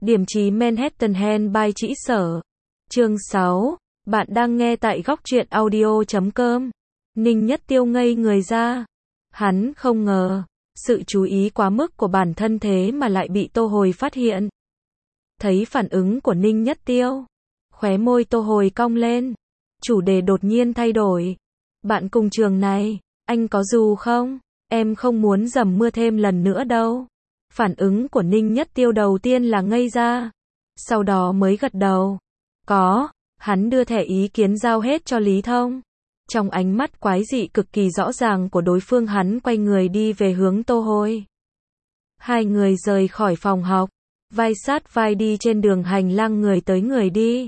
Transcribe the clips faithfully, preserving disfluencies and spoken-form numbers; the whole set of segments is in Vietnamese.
Điểm trí Manhattan Handball Trĩ Sở. Chương sáu. Bạn đang nghe tại góc truyện audio chấm com. Ninh Nhất Tiêu ngây người ra. Hắn không ngờ, sự chú ý quá mức của bản thân thế mà lại bị Tô Hồi phát hiện. Thấy phản ứng của Ninh Nhất Tiêu, khóe môi Tô Hồi cong lên. Chủ đề đột nhiên thay đổi. Bạn cùng trường này, anh có dù không? Em không muốn dầm mưa thêm lần nữa đâu. Phản ứng của Ninh Nhất Tiêu đầu tiên là ngây ra, sau đó mới gật đầu. Có, hắn đưa thẻ ý kiến giao hết cho Lý Thông. Trong ánh mắt quái dị cực kỳ rõ ràng của đối phương, hắn quay người đi về hướng Tô Hồi. Hai người rời khỏi phòng học, vai sát vai đi trên đường hành lang người tới người đi.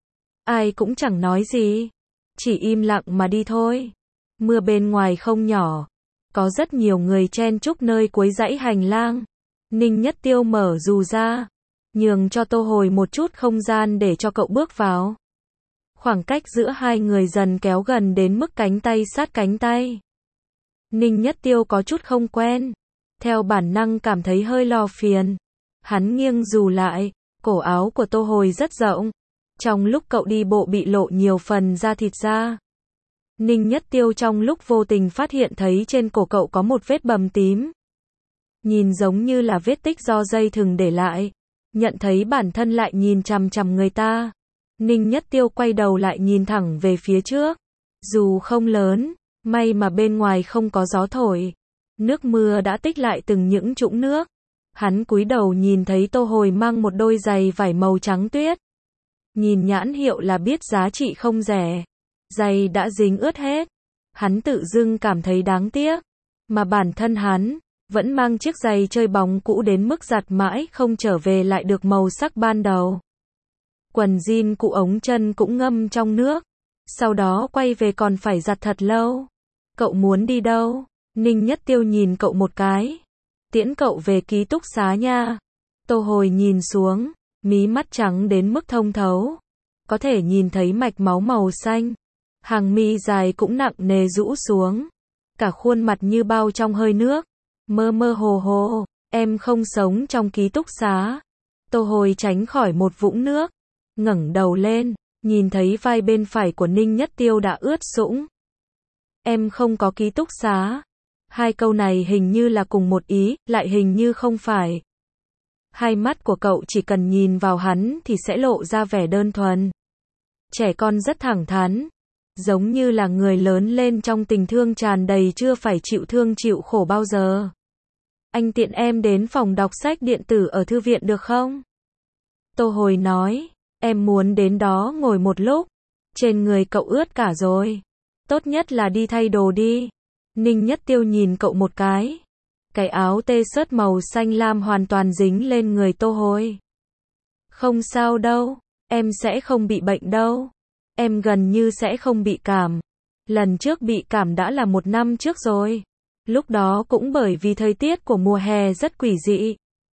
Ai cũng chẳng nói gì, chỉ im lặng mà đi thôi. Mưa bên ngoài không nhỏ, có rất nhiều người chen chúc nơi cuối dãy hành lang. Ninh Nhất Tiêu mở dù ra, nhường cho Tô Hồi một chút không gian để cho cậu bước vào. Khoảng cách giữa hai người dần kéo gần đến mức cánh tay sát cánh tay. Ninh Nhất Tiêu có chút không quen, theo bản năng cảm thấy hơi lo phiền. Hắn nghiêng dù lại, cổ áo của Tô Hồi rất rộng. Trong lúc cậu đi bộ bị lộ nhiều phần da thịt ra. Ninh Nhất Tiêu trong lúc vô tình phát hiện thấy trên cổ cậu có một vết bầm tím. Nhìn giống như là vết tích do dây thừng để lại. Nhận thấy bản thân lại nhìn chằm chằm người ta, Ninh Nhất Tiêu quay đầu lại nhìn thẳng về phía trước. Dù không lớn, may mà bên ngoài không có gió thổi. Nước mưa đã tích lại từng những trũng nước. Hắn cúi đầu nhìn thấy Tô Hồi mang một đôi giày vải màu trắng tuyết. Nhìn nhãn hiệu là biết giá trị không rẻ. Giày đã dính ướt hết. Hắn tự dưng cảm thấy đáng tiếc. Mà bản thân hắn vẫn mang chiếc giày chơi bóng cũ đến mức giặt mãi không trở về lại được màu sắc ban đầu. Quần jean cũ ống chân cũng ngâm trong nước. Sau đó quay về còn phải giặt thật lâu. Cậu muốn đi đâu? Ninh Nhất Tiêu nhìn cậu một cái. Tiễn cậu về ký túc xá nha. Tô Hồi nhìn xuống, mí mắt trắng đến mức thông thấu. Có thể nhìn thấy mạch máu màu xanh. Hàng mi dài cũng nặng nề rũ xuống. Cả khuôn mặt như bao trong hơi nước. Mơ mơ hồ hồ, em không sống trong ký túc xá. Tô Hồi tránh khỏi một vũng nước, ngẩng đầu lên, nhìn thấy vai bên phải của Ninh Nhất Tiêu đã ướt sũng. Em không có ký túc xá. Hai câu này hình như là cùng một ý, lại hình như không phải. Hai mắt của cậu chỉ cần nhìn vào hắn thì sẽ lộ ra vẻ đơn thuần. Trẻ con rất thẳng thắn, giống như là người lớn lên trong tình thương tràn đầy chưa phải chịu thương chịu khổ bao giờ. Anh tiện em đến phòng đọc sách điện tử ở thư viện được không? Tô Hồi nói, em muốn đến đó ngồi một lúc. Trên người cậu ướt cả rồi. Tốt nhất là đi thay đồ đi. Ninh Nhất Tiêu nhìn cậu một cái. Cái áo t-shirt màu xanh lam hoàn toàn dính lên người Tô Hồi. Không sao đâu, em sẽ không bị bệnh đâu. Em gần như sẽ không bị cảm. Lần trước bị cảm đã là một năm trước rồi. Lúc đó cũng bởi vì thời tiết của mùa hè rất quỷ dị.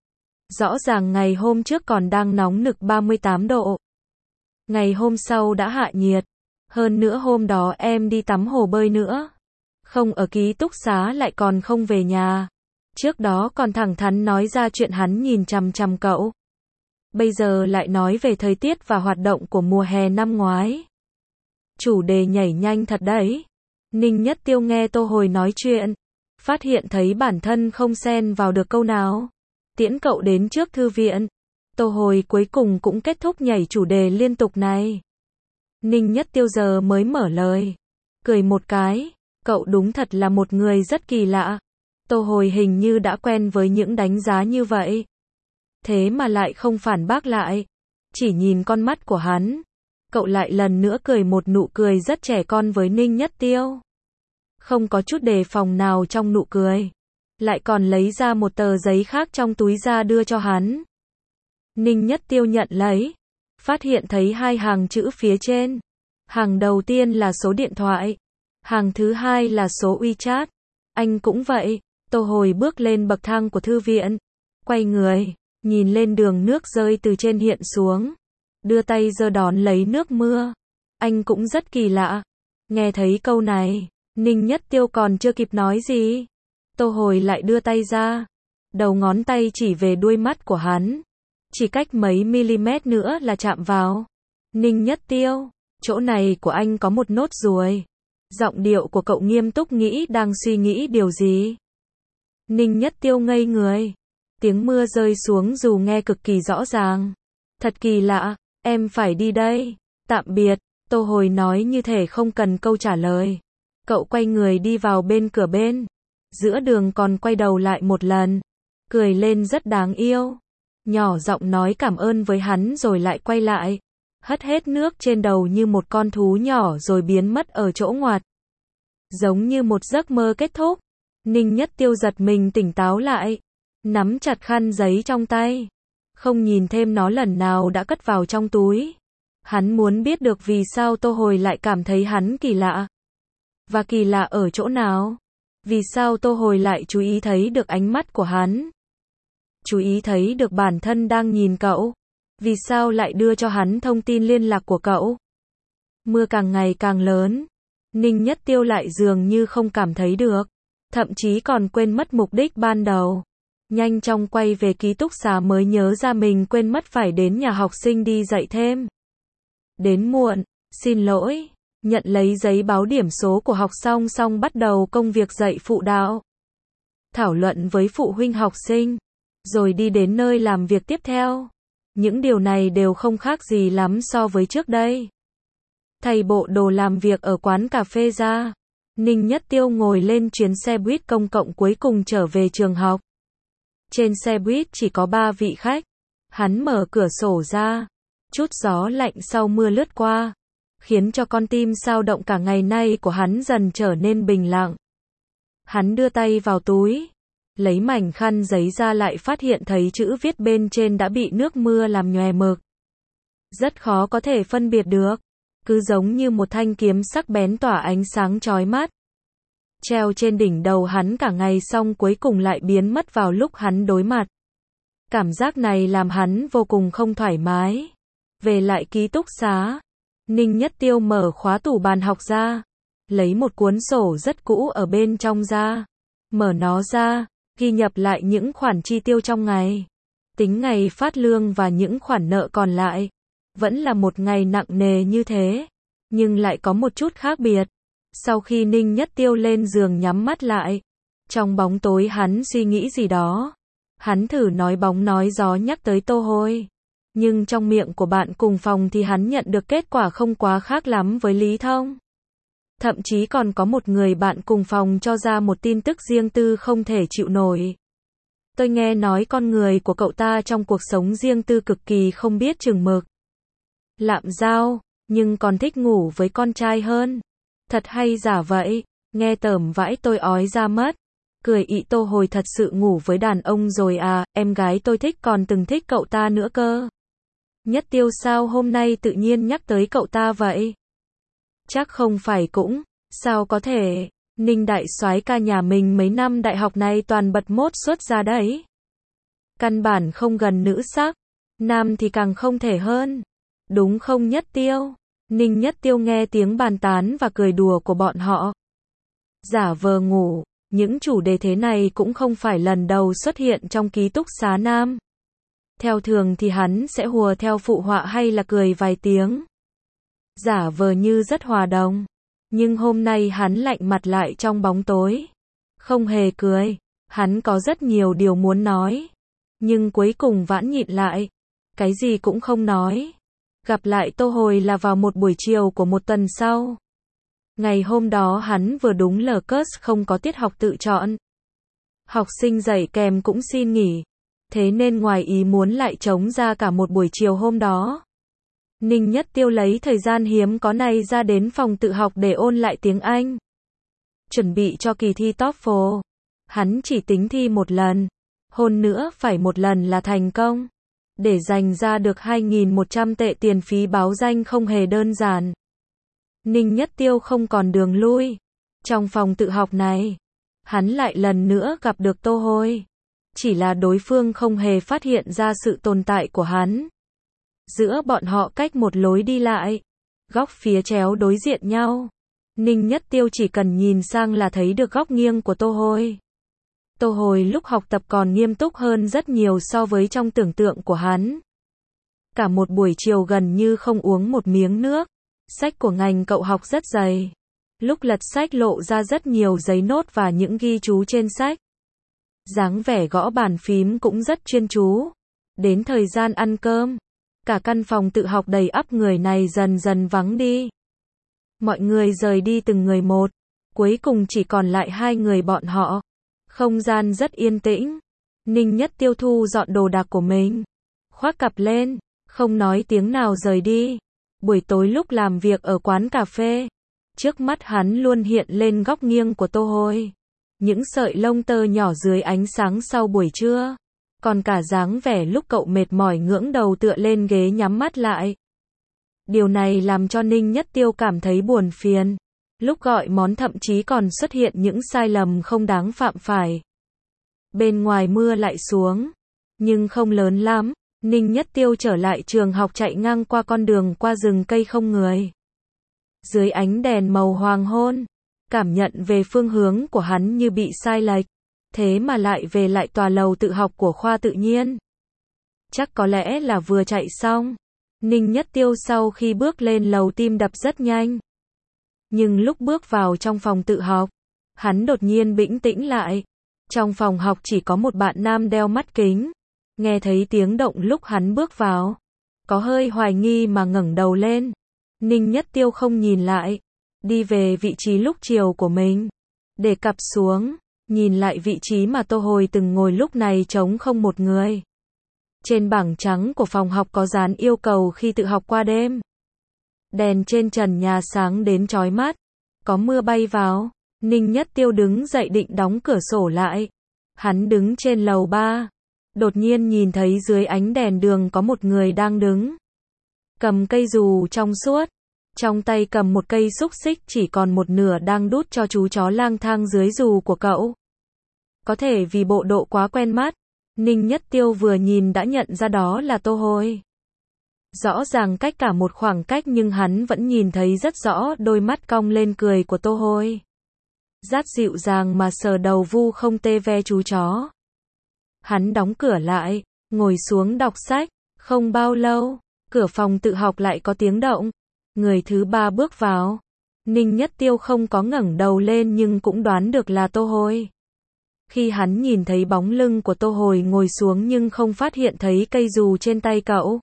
Rõ ràng ngày hôm trước còn đang nóng nực ba mươi tám độ. Ngày hôm sau đã hạ nhiệt. Hơn nữa hôm đó em đi tắm hồ bơi nữa. Không ở ký túc xá lại còn không về nhà. Trước đó còn thẳng thắn nói ra chuyện hắn nhìn chằm chằm cậu. Bây giờ lại nói về thời tiết và hoạt động của mùa hè năm ngoái. Chủ đề nhảy nhanh thật đấy. Ninh Nhất Tiêu nghe Tô Hồi nói chuyện, phát hiện thấy bản thân không xen vào được câu nào. Tiễn cậu đến trước thư viện. Tô Hồi cuối cùng cũng kết thúc nhảy chủ đề liên tục này. Ninh Nhất Tiêu giờ mới mở lời. Cười một cái. Cậu đúng thật là một người rất kỳ lạ. Tô Hồi hình như đã quen với những đánh giá như vậy. Thế mà lại không phản bác lại. Chỉ nhìn con mắt của hắn. Cậu lại lần nữa cười một nụ cười rất trẻ con với Ninh Nhất Tiêu. Không có chút đề phòng nào trong nụ cười. Lại còn lấy ra một tờ giấy khác trong túi ra đưa cho hắn. Ninh Nhất Tiêu nhận lấy. Phát hiện thấy hai hàng chữ phía trên. Hàng đầu tiên là số điện thoại. Hàng thứ hai là số WeChat. Anh cũng vậy. Tô Hồi bước lên bậc thang của thư viện. Quay người, nhìn lên đường nước rơi từ trên hiện xuống. Đưa tay giơ đón lấy nước mưa. Anh cũng rất kỳ lạ. Nghe thấy câu này, Ninh Nhất Tiêu còn chưa kịp nói gì. Tô Hồi lại đưa tay ra. Đầu ngón tay chỉ về đuôi mắt của hắn. Chỉ cách mấy mm nữa là chạm vào. Ninh Nhất Tiêu, chỗ này của anh có một nốt ruồi. Giọng điệu của cậu nghiêm túc nghĩ đang suy nghĩ điều gì. Ninh Nhất Tiêu ngây người. Tiếng mưa rơi xuống dù nghe cực kỳ rõ ràng. Thật kỳ lạ, em phải đi đây. Tạm biệt, Tô Hồi nói như thể không cần câu trả lời. Cậu quay người đi vào bên cửa bên. Giữa đường còn quay đầu lại một lần. Cười lên rất đáng yêu. Nhỏ giọng nói cảm ơn với hắn rồi lại quay lại. Hất hết nước trên đầu như một con thú nhỏ rồi biến mất ở chỗ ngoặt. Giống như một giấc mơ kết thúc. Ninh Nhất Tiêu giật mình tỉnh táo lại. Nắm chặt khăn giấy trong tay. Không nhìn thêm nó lần nào đã cất vào trong túi. Hắn muốn biết được vì sao Tô Hồi lại cảm thấy hắn kỳ lạ. Và kỳ lạ ở chỗ nào? Vì sao Tô Hồi lại chú ý thấy được ánh mắt của hắn? Chú ý thấy được bản thân đang nhìn cậu? Vì sao lại đưa cho hắn thông tin liên lạc của cậu? Mưa càng ngày càng lớn. Ninh Nhất Tiêu lại dường như không cảm thấy được. Thậm chí còn quên mất mục đích ban đầu. Nhanh chóng quay về ký túc xá mới nhớ ra mình quên mất phải đến nhà học sinh đi dạy thêm. Đến muộn, xin lỗi. Nhận lấy giấy báo điểm số của học xong xong bắt đầu công việc dạy phụ đạo. Thảo luận với phụ huynh học sinh. Rồi đi đến nơi làm việc tiếp theo. Những điều này đều không khác gì lắm so với trước đây. Thay bộ đồ làm việc ở quán cà phê ra. Ninh Nhất Tiêu ngồi lên chuyến xe buýt công cộng cuối cùng trở về trường học. Trên xe buýt chỉ có ba vị khách. Hắn mở cửa sổ ra. Chút gió lạnh sau mưa lướt qua. Khiến cho con tim sao động cả ngày nay của hắn dần trở nên bình lặng. Hắn đưa tay vào túi. Lấy mảnh khăn giấy ra lại phát hiện thấy chữ viết bên trên đã bị nước mưa làm nhòe mực. Rất khó có thể phân biệt được. Cứ giống như một thanh kiếm sắc bén tỏa ánh sáng chói mắt. Treo trên đỉnh đầu hắn cả ngày xong cuối cùng lại biến mất vào lúc hắn đối mặt. Cảm giác này làm hắn vô cùng không thoải mái. Về lại ký túc xá. Ninh Nhất Tiêu mở khóa tủ bàn học ra. Lấy một cuốn sổ rất cũ ở bên trong ra. Mở nó ra. Ghi nhập lại những khoản chi tiêu trong ngày. Tính ngày phát lương và những khoản nợ còn lại. Vẫn là một ngày nặng nề như thế. Nhưng lại có một chút khác biệt. Sau khi Ninh Nhất Tiêu lên giường nhắm mắt lại. Trong bóng tối hắn suy nghĩ gì đó. Hắn thử nói bóng nói gió nhắc tới Tô Hồi. Nhưng trong miệng của bạn cùng phòng thì hắn nhận được kết quả không quá khác lắm với Lý Thông. Thậm chí còn có một người bạn cùng phòng cho ra một tin tức riêng tư không thể chịu nổi. Tôi nghe nói con người của cậu ta trong cuộc sống riêng tư cực kỳ không biết chừng mực. Lạm giao, nhưng còn thích ngủ với con trai hơn. Thật hay giả vậy? Nghe tởm vãi tôi ói ra mất. Cười ị Tô Hồi thật sự ngủ với đàn ông rồi à, em gái tôi thích còn từng thích cậu ta nữa cơ. Nhất Tiêu sao hôm nay tự nhiên nhắc tới cậu ta vậy? Chắc không phải cũng, sao có thể, Ninh đại soái ca nhà mình mấy năm đại học này toàn bật mốt xuất ra đấy. Căn bản không gần nữ sắc, nam thì càng không thể hơn. Đúng không Nhất Tiêu? Ninh Nhất Tiêu nghe tiếng bàn tán và cười đùa của bọn họ. Giả vờ ngủ, những chủ đề thế này cũng không phải lần đầu xuất hiện trong ký túc xá nam. Theo thường thì hắn sẽ hùa theo phụ họa hay là cười vài tiếng. Giả vờ như rất hòa đồng. Nhưng hôm nay hắn lạnh mặt lại trong bóng tối. Không hề cười. Hắn có rất nhiều điều muốn nói. Nhưng cuối cùng vãn nhịn lại. Cái gì cũng không nói. Gặp lại Tô Hồi là vào một buổi chiều của một tuần sau. Ngày hôm đó hắn vừa đúng lờ cớt không có tiết học tự chọn. Học sinh dạy kèm cũng xin nghỉ. Thế nên ngoài ý muốn lại trống ra cả một buổi chiều hôm đó. Ninh Nhất Tiêu lấy thời gian hiếm có này ra đến phòng tự học để ôn lại tiếng Anh. Chuẩn bị cho kỳ thi TOEFL. Hắn chỉ tính thi một lần. Hơn nữa phải một lần là thành công. Để dành ra được hai nghìn một trăm tệ tiền phí báo danh không hề đơn giản. Ninh Nhất Tiêu không còn đường lui. Trong phòng tự học này, hắn lại lần nữa gặp được Tô Hồi. Chỉ là đối phương không hề phát hiện ra sự tồn tại của hắn. Giữa bọn họ cách một lối đi lại. Góc phía chéo đối diện nhau. Ninh Nhất Tiêu chỉ cần nhìn sang là thấy được góc nghiêng của Tô Hồi. Tô Hồi lúc học tập còn nghiêm túc hơn rất nhiều so với trong tưởng tượng của hắn. Cả một buổi chiều gần như không uống một miếng nước. Sách của ngành cậu học rất dày. Lúc lật sách lộ ra rất nhiều giấy nốt và những ghi chú trên sách. Dáng vẻ gõ bàn phím cũng rất chuyên chú. Đến thời gian ăn cơm, cả căn phòng tự học đầy ắp người này dần dần vắng đi. Mọi người rời đi từng người một. Cuối cùng chỉ còn lại hai người bọn họ. Không gian rất yên tĩnh. Ninh Nhất Tiêu thu dọn đồ đạc của mình. Khoác cặp lên, không nói tiếng nào rời đi. Buổi tối lúc làm việc ở quán cà phê, trước mắt hắn luôn hiện lên góc nghiêng của Tô Hồi. Những sợi lông tơ nhỏ dưới ánh sáng sau buổi trưa. Còn cả dáng vẻ lúc cậu mệt mỏi ngưỡng đầu tựa lên ghế nhắm mắt lại. Điều này làm cho Ninh Nhất Tiêu cảm thấy buồn phiền. Lúc gọi món thậm chí còn xuất hiện những sai lầm không đáng phạm phải. Bên ngoài mưa lại xuống, nhưng không lớn lắm. Ninh Nhất Tiêu trở lại trường học chạy ngang qua con đường qua rừng cây không người. Dưới ánh đèn màu hoàng hôn, cảm nhận về phương hướng của hắn như bị sai lệch. Thế mà lại về lại tòa lầu tự học của khoa tự nhiên. Chắc có lẽ là vừa chạy xong. Ninh Nhất Tiêu sau khi bước lên lầu tim đập rất nhanh. Nhưng lúc bước vào trong phòng tự học, hắn đột nhiên bĩnh tĩnh lại. Trong phòng học chỉ có một bạn nam đeo mắt kính. Nghe thấy tiếng động lúc hắn bước vào. Có hơi hoài nghi mà ngẩng đầu lên. Ninh Nhất Tiêu không nhìn lại. Đi về vị trí lúc chiều của mình. Để cặp xuống. Nhìn lại vị trí mà Tô Hồi từng ngồi lúc này trống không một người. Trên bảng trắng của phòng học có dán yêu cầu khi tự học qua đêm. Đèn trên trần nhà sáng đến chói mắt. Có mưa bay vào. Ninh Nhất Tiêu đứng dậy định đóng cửa sổ lại. Hắn đứng trên lầu ba. Đột nhiên nhìn thấy dưới ánh đèn đường có một người đang đứng. Cầm cây dù trong suốt. Trong tay cầm một cây xúc xích chỉ còn một nửa đang đút cho chú chó lang thang dưới dù của cậu. Có thể vì bộ độ quá quen mắt. Ninh Nhất Tiêu vừa nhìn đã nhận ra đó là Tô Hồi. Rõ ràng cách cả một khoảng cách nhưng hắn vẫn nhìn thấy rất rõ đôi mắt cong lên cười của Tô Hồi. Rất dịu dàng mà sờ đầu vu không tê ve chú chó. Hắn đóng cửa lại, ngồi xuống đọc sách. Không bao lâu, cửa phòng tự học lại có tiếng động. Người thứ ba bước vào. Ninh Nhất Tiêu không có ngẩng đầu lên nhưng cũng đoán được là Tô Hồi. Khi hắn nhìn thấy bóng lưng của Tô Hồi ngồi xuống nhưng không phát hiện thấy cây dù trên tay cậu.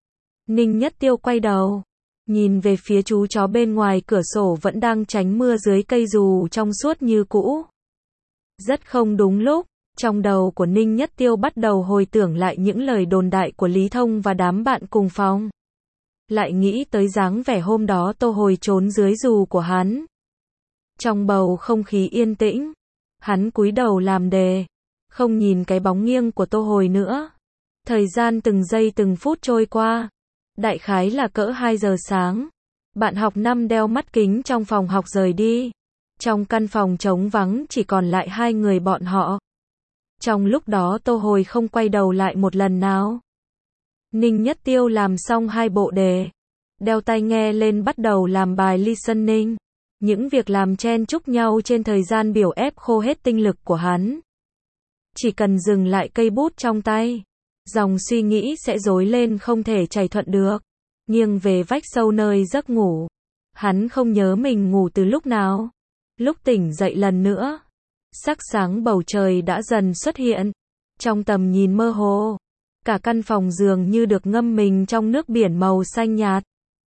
Ninh Nhất Tiêu quay đầu, nhìn về phía chú chó bên ngoài cửa sổ vẫn đang tránh mưa dưới cây dù trong suốt như cũ. Rất không đúng lúc, trong đầu của Ninh Nhất Tiêu bắt đầu hồi tưởng lại những lời đồn đại của Lý Thông và đám bạn cùng phòng. Lại nghĩ tới dáng vẻ hôm đó Tô Hồi trốn dưới dù của hắn. Trong bầu không khí yên tĩnh, hắn cúi đầu làm đề, không nhìn cái bóng nghiêng của Tô Hồi nữa. Thời gian từng giây từng phút trôi qua, đại khái là cỡ hai giờ sáng. Bạn học năm đeo mắt kính trong phòng học rời đi. Trong căn phòng trống vắng chỉ còn lại hai người bọn họ. Trong lúc đó Tô Hồi không quay đầu lại một lần nào. Ninh Nhất Tiêu làm xong hai bộ đề, đeo tai nghe lên bắt đầu làm bài listening. Những việc làm chen chúc nhau trên thời gian biểu ép khô hết tinh lực của hắn. Chỉ cần dừng lại cây bút trong tay, dòng suy nghĩ sẽ rối lên không thể chảy thuận được. Nghiêng về vách sâu nơi giấc ngủ. Hắn không nhớ mình ngủ từ lúc nào. Lúc tỉnh dậy lần nữa, sắc sáng bầu trời đã dần xuất hiện. Trong tầm nhìn mơ hồ, cả căn phòng dường như được ngâm mình trong nước biển màu xanh nhạt.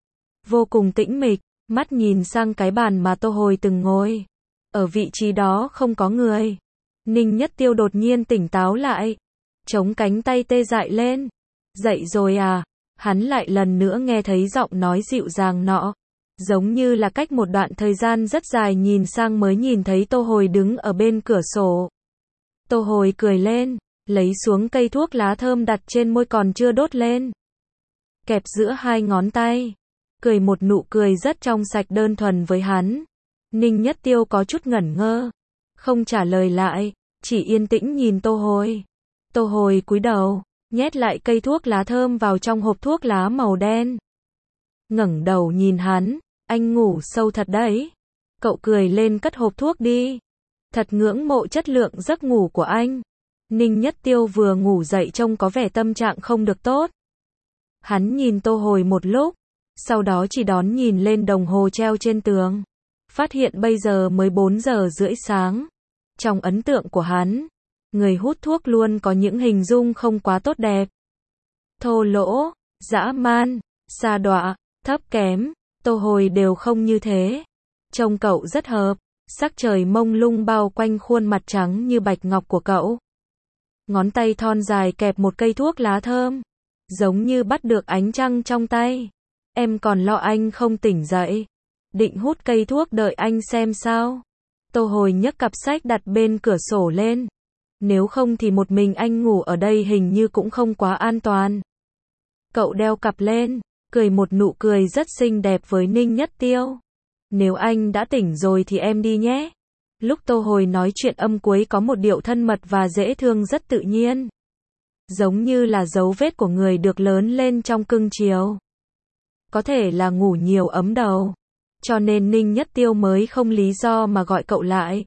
Vô cùng tĩnh mịch, mắt nhìn sang cái bàn mà Tô Hồi từng ngồi. Ở vị trí đó không có người. Ninh Nhất Tiêu đột nhiên tỉnh táo lại. Chống cánh tay tê dại lên. Dậy rồi à? Hắn lại lần nữa nghe thấy giọng nói dịu dàng nọ. Giống như là cách một đoạn thời gian rất dài nhìn sang mới nhìn thấy Tô Hồi đứng ở bên cửa sổ. Tô Hồi cười lên, lấy xuống cây thuốc lá thơm đặt trên môi còn chưa đốt lên. Kẹp giữa hai ngón tay. Cười một nụ cười rất trong sạch đơn thuần với hắn. Ninh Nhất Tiêu có chút ngẩn ngơ. Không trả lời lại, chỉ yên tĩnh nhìn Tô Hồi. Tô Hồi cúi đầu, nhét lại cây thuốc lá thơm vào trong hộp thuốc lá màu đen. Ngẩng đầu nhìn hắn, anh ngủ sâu thật đấy. Cậu cười lên cất hộp thuốc đi. Thật ngưỡng mộ chất lượng giấc ngủ của anh. Ninh Nhất Tiêu vừa ngủ dậy trông có vẻ tâm trạng không được tốt. Hắn nhìn Tô Hồi một lúc, sau đó chỉ đón nhìn lên đồng hồ treo trên tường. Phát hiện bây giờ mới bốn giờ rưỡi sáng. Trong ấn tượng của hắn, người hút thuốc luôn có những hình dung không quá tốt đẹp. Thô lỗ, dã man, sa đọa, thấp kém, Tô Hồi đều không như thế. Trông cậu rất hợp, sắc trời mông lung bao quanh khuôn mặt trắng như bạch ngọc của cậu. Ngón tay thon dài kẹp một cây thuốc lá thơm, giống như bắt được ánh trăng trong tay. Em còn lo anh không tỉnh dậy, định hút cây thuốc đợi anh xem sao. Tô Hồi nhấc cặp sách đặt bên cửa sổ lên. Nếu không thì một mình anh ngủ ở đây hình như cũng không quá an toàn. Cậu đeo cặp lên, cười một nụ cười rất xinh đẹp với Ninh Nhất Tiêu. Nếu anh đã tỉnh rồi thì em đi nhé. Lúc Tô Hồi nói chuyện âm cuối có một điệu thân mật và dễ thương rất tự nhiên. Giống như là dấu vết của người được lớn lên trong cưng chiều. Có thể là ngủ nhiều ấm đầu. Cho nên Ninh Nhất Tiêu mới không lý do mà gọi cậu lại.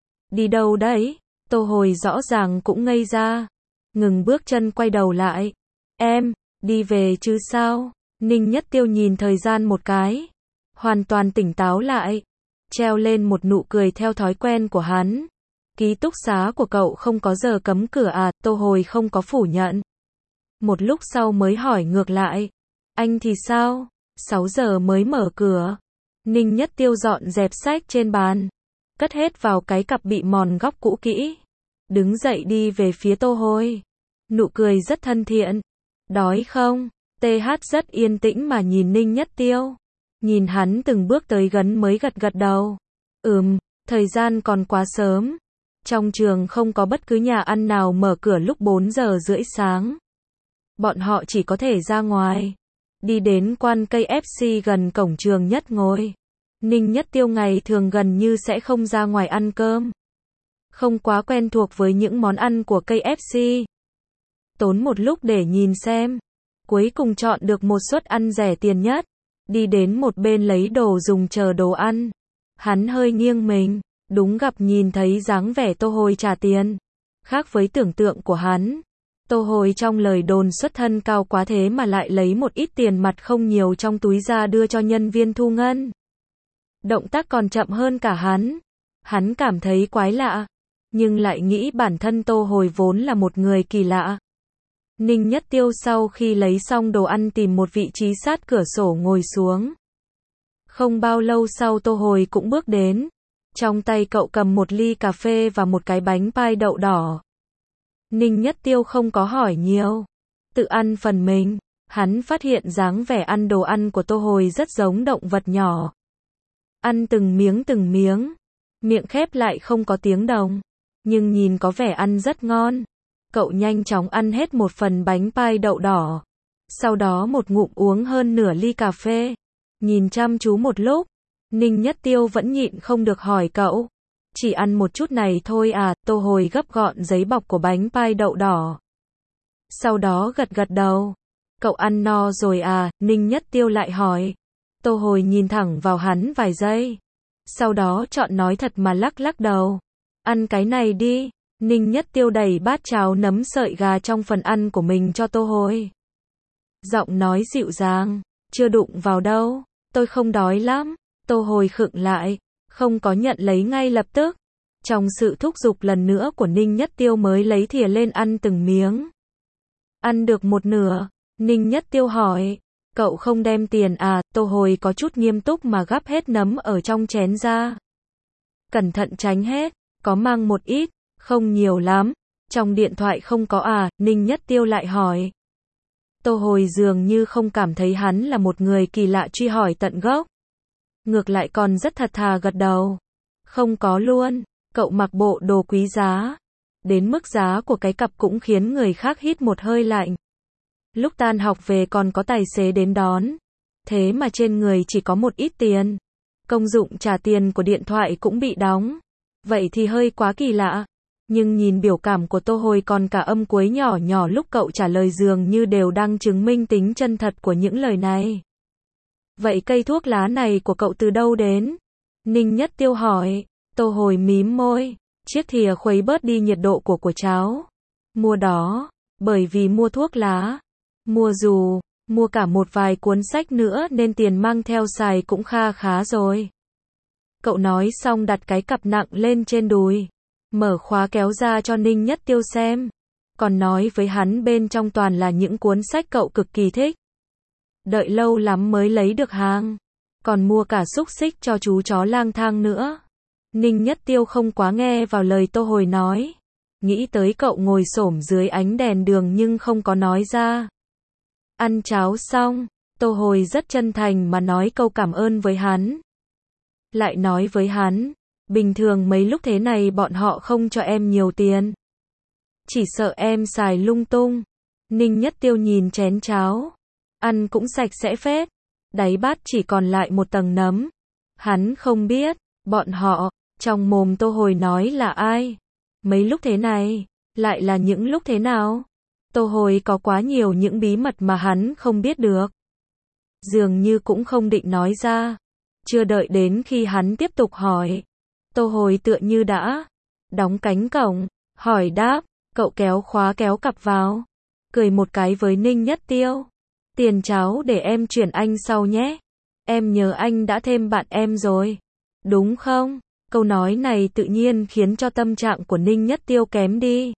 Đi đâu đấy? Tô Hồi rõ ràng cũng ngây ra. Ngừng bước chân quay đầu lại. Em, đi về chứ sao? Ninh Nhất Tiêu nhìn thời gian một cái. Hoàn toàn tỉnh táo lại. Treo lên một nụ cười theo thói quen của hắn. Ký túc xá của cậu không có giờ cấm cửa à? Tô Hồi không có phủ nhận. Một lúc sau mới hỏi ngược lại. Anh thì sao? sáu giờ mới mở cửa. Ninh Nhất Tiêu dọn dẹp sách trên bàn. Cất hết vào cái cặp bị mòn góc cũ kỹ. Đứng dậy đi về phía Tô Hồi. Nụ cười rất thân thiện. Đói không? tê hát rất yên tĩnh mà nhìn Ninh Nhất Tiêu. Nhìn hắn từng bước tới gần mới gật gật đầu. Ừm, thời gian còn quá sớm. Trong trường không có bất cứ nhà ăn nào mở cửa lúc bốn giờ rưỡi sáng. Bọn họ chỉ có thể ra ngoài. Đi đến quán cây ép xê gần cổng trường nhất ngồi. Ninh Nhất Tiêu ngày thường gần như sẽ không ra ngoài ăn cơm. Không quá quen thuộc với những món ăn của cây ép xê. Tốn một lúc để nhìn xem. Cuối cùng chọn được một suất ăn rẻ tiền nhất. Đi đến một bên lấy đồ dùng chờ đồ ăn. Hắn hơi nghiêng mình. Đúng gặp nhìn thấy dáng vẻ Tô Hồi trả tiền. Khác với tưởng tượng của hắn. Tô Hồi trong lời đồn xuất thân cao quá thế mà lại lấy một ít tiền mặt không nhiều trong túi ra đưa cho nhân viên thu ngân. Động tác còn chậm hơn cả hắn. Hắn cảm thấy quái lạ. Nhưng lại nghĩ bản thân Tô Hồi vốn là một người kỳ lạ. Ninh Nhất Tiêu sau khi lấy xong đồ ăn tìm một vị trí sát cửa sổ ngồi xuống. Không bao lâu sau Tô Hồi cũng bước đến. Trong tay cậu cầm một ly cà phê và một cái bánh pai đậu đỏ. Ninh Nhất Tiêu không có hỏi nhiều. Tự ăn phần mình. Hắn phát hiện dáng vẻ ăn đồ ăn của Tô Hồi rất giống động vật nhỏ. Ăn từng miếng từng miếng. Miệng khép lại không có tiếng động. Nhưng nhìn có vẻ ăn rất ngon. Cậu nhanh chóng ăn hết một phần bánh pai đậu đỏ. Sau đó một ngụm uống hơn nửa ly cà phê. Nhìn chăm chú một lúc. Ninh Nhất Tiêu vẫn nhịn không được hỏi cậu. Chỉ ăn một chút này thôi à? Tô Hồi gấp gọn giấy bọc của bánh pai đậu đỏ. Sau đó gật gật đầu. Cậu ăn no rồi à? Ninh Nhất Tiêu lại hỏi. Tô Hồi nhìn thẳng vào hắn vài giây. Sau đó chọn nói thật mà lắc lắc đầu. Ăn cái này đi. Ninh Nhất Tiêu đẩy bát cháo nấm sợi gà trong phần ăn của mình cho Tô Hồi. Giọng nói dịu dàng. Chưa đụng vào đâu. Tôi không đói lắm. Tô Hồi khựng lại. Không có nhận lấy ngay lập tức. Trong sự thúc giục lần nữa của Ninh Nhất Tiêu mới lấy thìa lên ăn từng miếng. Ăn được một nửa. Ninh Nhất Tiêu hỏi. Cậu không đem tiền à? Tô Hồi có chút nghiêm túc mà gắp hết nấm ở trong chén ra. Cẩn thận tránh hết. Có mang một ít. Không nhiều lắm. Trong điện thoại không có à? Ninh Nhất Tiêu lại hỏi. Tô Hồi dường như không cảm thấy hắn là một người kỳ lạ truy hỏi tận gốc. Ngược lại còn rất thật thà gật đầu. Không có luôn. Cậu mặc bộ đồ quý giá. Đến mức giá của cái cặp cũng khiến người khác hít một hơi lạnh. Lúc tan học về còn có tài xế đến đón. Thế mà trên người chỉ có một ít tiền. Công dụng trả tiền của điện thoại cũng bị đóng. Vậy thì hơi quá kỳ lạ. Nhưng nhìn biểu cảm của Tô Hồi còn cả âm cuối nhỏ nhỏ lúc cậu trả lời dường như đều đang chứng minh tính chân thật của những lời này. Vậy cây thuốc lá này của cậu từ đâu đến? Ninh Nhất Tiêu hỏi. Tô Hồi mím môi. chiếc thìa khuấy bớt đi nhiệt độ của của cháo. Mua đó, bởi vì mua thuốc lá, mua dù, mua cả một vài cuốn sách nữa nên tiền mang theo xài cũng kha khá rồi. Cậu nói xong đặt cái cặp nặng lên trên đùi, mở khóa kéo ra cho Ninh Nhất Tiêu xem, còn nói với hắn bên trong toàn là những cuốn sách cậu cực kỳ thích. Đợi lâu lắm mới lấy được hàng, còn mua cả xúc xích cho chú chó lang thang nữa. Ninh Nhất Tiêu không quá nghe vào lời Tô Hồi nói, nghĩ tới cậu ngồi xổm dưới ánh đèn đường nhưng không có nói ra. Ăn cháo xong, Tô Hồi rất chân thành mà nói câu cảm ơn với hắn. Lại nói với hắn, bình thường mấy lúc thế này bọn họ không cho em nhiều tiền. Chỉ sợ em xài lung tung. Ninh Nhất Tiêu nhìn chén cháo, ăn cũng sạch sẽ phết, đáy bát chỉ còn lại một tầng nấm. Hắn không biết, bọn họ, trong mồm Tô Hồi nói là ai. Mấy lúc thế này, lại là những lúc thế nào? Tô Hồi có quá nhiều những bí mật mà hắn không biết được. Dường như cũng không định nói ra. Chưa đợi đến khi hắn tiếp tục hỏi, Tô Hồi tựa như đã đóng cánh cổng, hỏi đáp, cậu kéo khóa kéo cặp vào, cười một cái với Ninh Nhất Tiêu. Tiền cháo để em chuyển anh sau nhé. Em nhớ anh đã thêm bạn em rồi. Đúng không? Câu nói này tự nhiên khiến cho tâm trạng của Ninh Nhất Tiêu kém đi.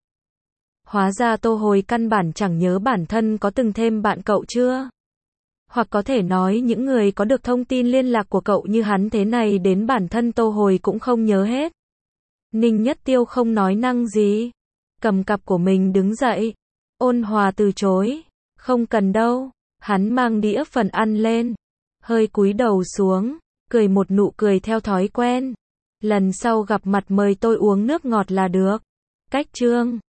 Hóa ra Tô Hồi căn bản chẳng nhớ bản thân có từng thêm bạn cậu chưa. Hoặc có thể nói những người có được thông tin liên lạc của cậu như hắn thế này đến bản thân Tô Hồi cũng không nhớ hết. Ninh Nhất Tiêu không nói năng gì, cầm cặp của mình đứng dậy, ôn hòa từ chối, không cần đâu. Hắn mang đĩa phần ăn lên, hơi cúi đầu xuống, cười một nụ cười theo thói quen. Lần sau gặp mặt mời tôi uống nước ngọt là được. Cách chương